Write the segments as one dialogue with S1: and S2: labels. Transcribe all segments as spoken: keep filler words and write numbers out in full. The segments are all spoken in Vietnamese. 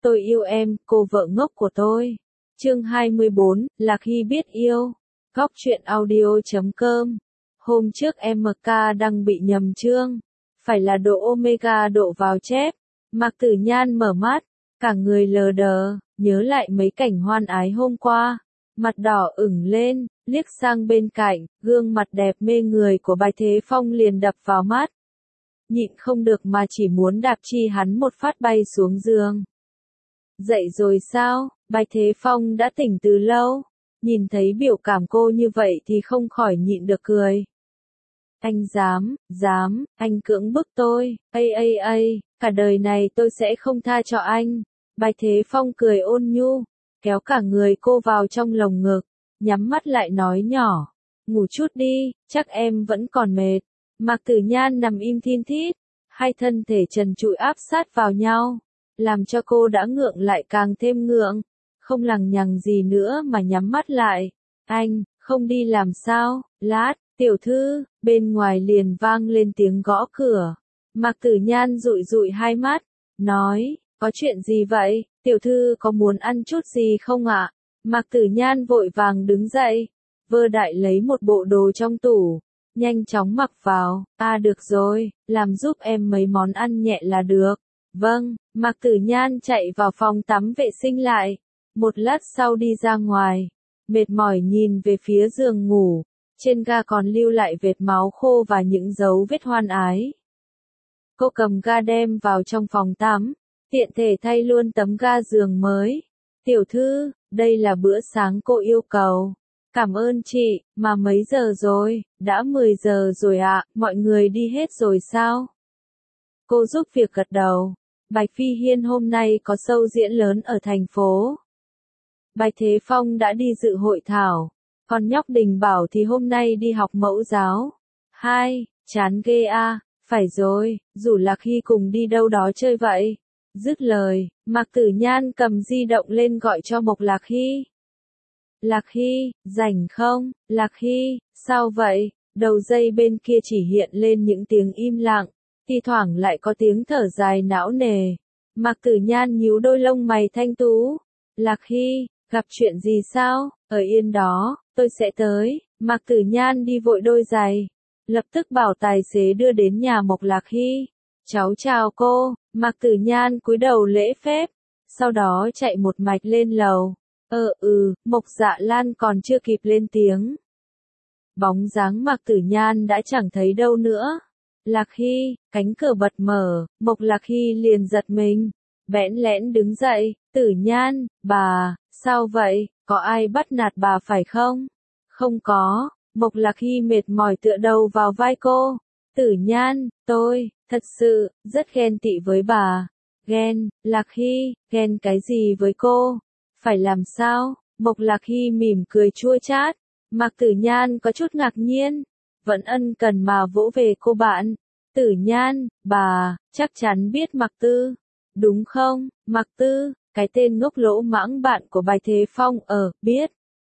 S1: Tôi yêu em, cô vợ ngốc của tôi. Chương hai mươi bốn, Lạc Hy biết yêu. Góc truyện audio chấm com. Hôm trước em em ca đang bị nhầm chương. Phải là độ omega độ vào chép. Mạc Tử Nhan mở mắt, cả người lờ đờ, nhớ lại mấy cảnh hoan ái hôm qua. Mặt đỏ ửng lên, liếc sang bên cạnh, gương mặt đẹp mê người của Bạch Thế Phong liền đập vào mắt. Nhịn không được mà chỉ muốn đạp chi hắn một phát bay xuống giường. Dậy rồi sao? Bạch Thế Phong đã tỉnh từ lâu. Nhìn thấy biểu cảm cô như vậy thì không khỏi nhịn được cười. Anh dám, dám, anh cưỡng bức tôi, ây ây ây, cả đời này tôi sẽ không tha cho anh. Bạch Thế Phong cười ôn nhu, kéo cả người cô vào trong lồng ngực, nhắm mắt lại nói nhỏ. Ngủ chút đi, chắc em vẫn còn mệt. Mạc Tử Nhan nằm im thin thít, hai thân thể trần trụi áp sát vào nhau, làm cho cô đã ngượng lại càng thêm ngượng, không lằng nhằng gì nữa mà nhắm mắt lại. Anh, không đi làm sao? Lát, tiểu thư, bên ngoài liền vang lên tiếng gõ cửa. Mạc Tử Nhan dụi dụi hai mắt, nói, có chuyện gì vậy? Tiểu thư có muốn ăn chút gì không ạ? Mạc Tử Nhan vội vàng đứng dậy, vơ đại lấy một bộ đồ trong tủ, nhanh chóng mặc vào. À được rồi, làm giúp em mấy món ăn nhẹ là được. Vâng, Mạc Tử Nhan chạy vào phòng tắm vệ sinh lại. Một lát sau đi ra ngoài, mệt mỏi nhìn về phía giường ngủ, trên ga còn lưu lại vệt máu khô và những dấu vết hoan ái. Cô cầm ga đem vào trong phòng tắm, tiện thể thay luôn tấm ga giường mới. Tiểu thư, đây là bữa sáng cô yêu cầu. Cảm ơn chị, mà mấy giờ rồi? Đã mười giờ rồi ạ, mọi người đi hết rồi sao? Cô giúp việc gật đầu. Bạch Phi Hiên hôm nay có show diễn lớn ở thành phố. Bạch Thế Phong đã đi dự hội thảo, còn nhóc Đình Bảo thì hôm nay đi học mẫu giáo. Hai, chán ghê a, phải rồi, rủ Lạc Hy cùng đi đâu đó chơi vậy. Dứt lời, Mạc Tử Nhan cầm di động lên gọi cho Mộc Lạc Hy. Lạc Hy, rảnh không? Lạc Hy, sao vậy? Đầu dây bên kia chỉ hiện lên những tiếng im lặng, thi thoảng lại có tiếng thở dài não nề. Mạc Tử Nhan nhíu đôi lông mày thanh tú. Lạc Hy, gặp chuyện gì sao? Ở yên đó, tôi sẽ tới. Mạc Tử Nhan đi vội đôi giày, lập tức bảo tài xế đưa đến nhà Mộc Lạc Hy. Cháu chào cô. Mạc Tử Nhan cúi đầu lễ phép, sau đó chạy một mạch lên lầu. Ờ ừ, Mộc Dạ Lan còn chưa kịp lên tiếng. Bóng dáng Mạc Tử Nhan đã chẳng thấy đâu nữa. Lạc Hy, cánh cửa bật mở, Mộc Lạc Hy liền giật mình, bẽn lẽn đứng dậy. Tử Nhan, bà, sao vậy, có ai bắt nạt bà phải không? Không có. Mộc Lạc Hy mệt mỏi tựa đầu vào vai cô. Tử Nhan, tôi, thật sự, rất ghen tị với bà. Ghen, Lạc Hy, ghen cái gì với cô? Phải làm sao? Mộc Lạc Hy mỉm cười chua chát. Mạc Tử Nhan có chút ngạc nhiên, vẫn ân cần mà vỗ về cô bạn. Tử Nhan, bà, chắc chắn biết Mạc Tư, đúng không? Mạc Tư, cái tên ngốc lỗ mãng bạn của Bạch Thế Phong, ở, biết.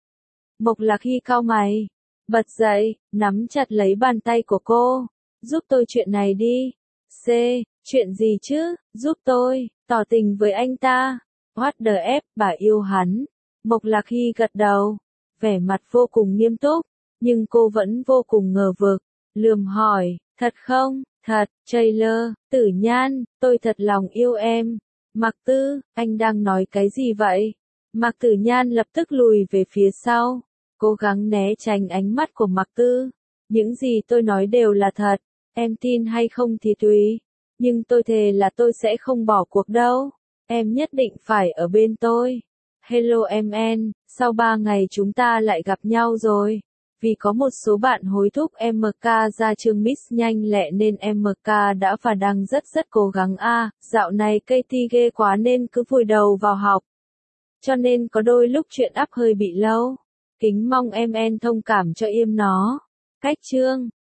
S1: Mộc Lạc Hy cau mày, bật dậy, nắm chặt lấy bàn tay của cô. Giúp tôi chuyện này đi. C, chuyện gì chứ? Giúp tôi, tỏ tình với anh ta. What the F, bà yêu hắn. Mộc Lạc Hy gật đầu, vẻ mặt vô cùng nghiêm túc, nhưng cô vẫn vô cùng ngờ vực, lườm hỏi, thật không? Thật, Taylor, Tử Nhan, tôi thật lòng yêu em. Mạc Tư, anh đang nói cái gì vậy? Mạc Tử Nhan lập tức lùi về phía sau, cố gắng né tránh ánh mắt của Mạc Tư. Những gì tôi nói đều là thật, em tin hay không thì tùy, nhưng tôi thề là tôi sẽ không bỏ cuộc đâu. Em nhất định phải ở bên tôi. Hello em en, sau ba ngày chúng ta lại gặp nhau rồi. Vì có một số bạn hối thúc em em ca ra chương Miss nhanh lẹ nên em em ca đã và đang rất rất cố gắng a. À, dạo này Katie ghê quá nên cứ vùi đầu vào học. Cho nên có đôi lúc chuyện up hơi bị lâu. Kính mong em en thông cảm cho im nó. Cách chương.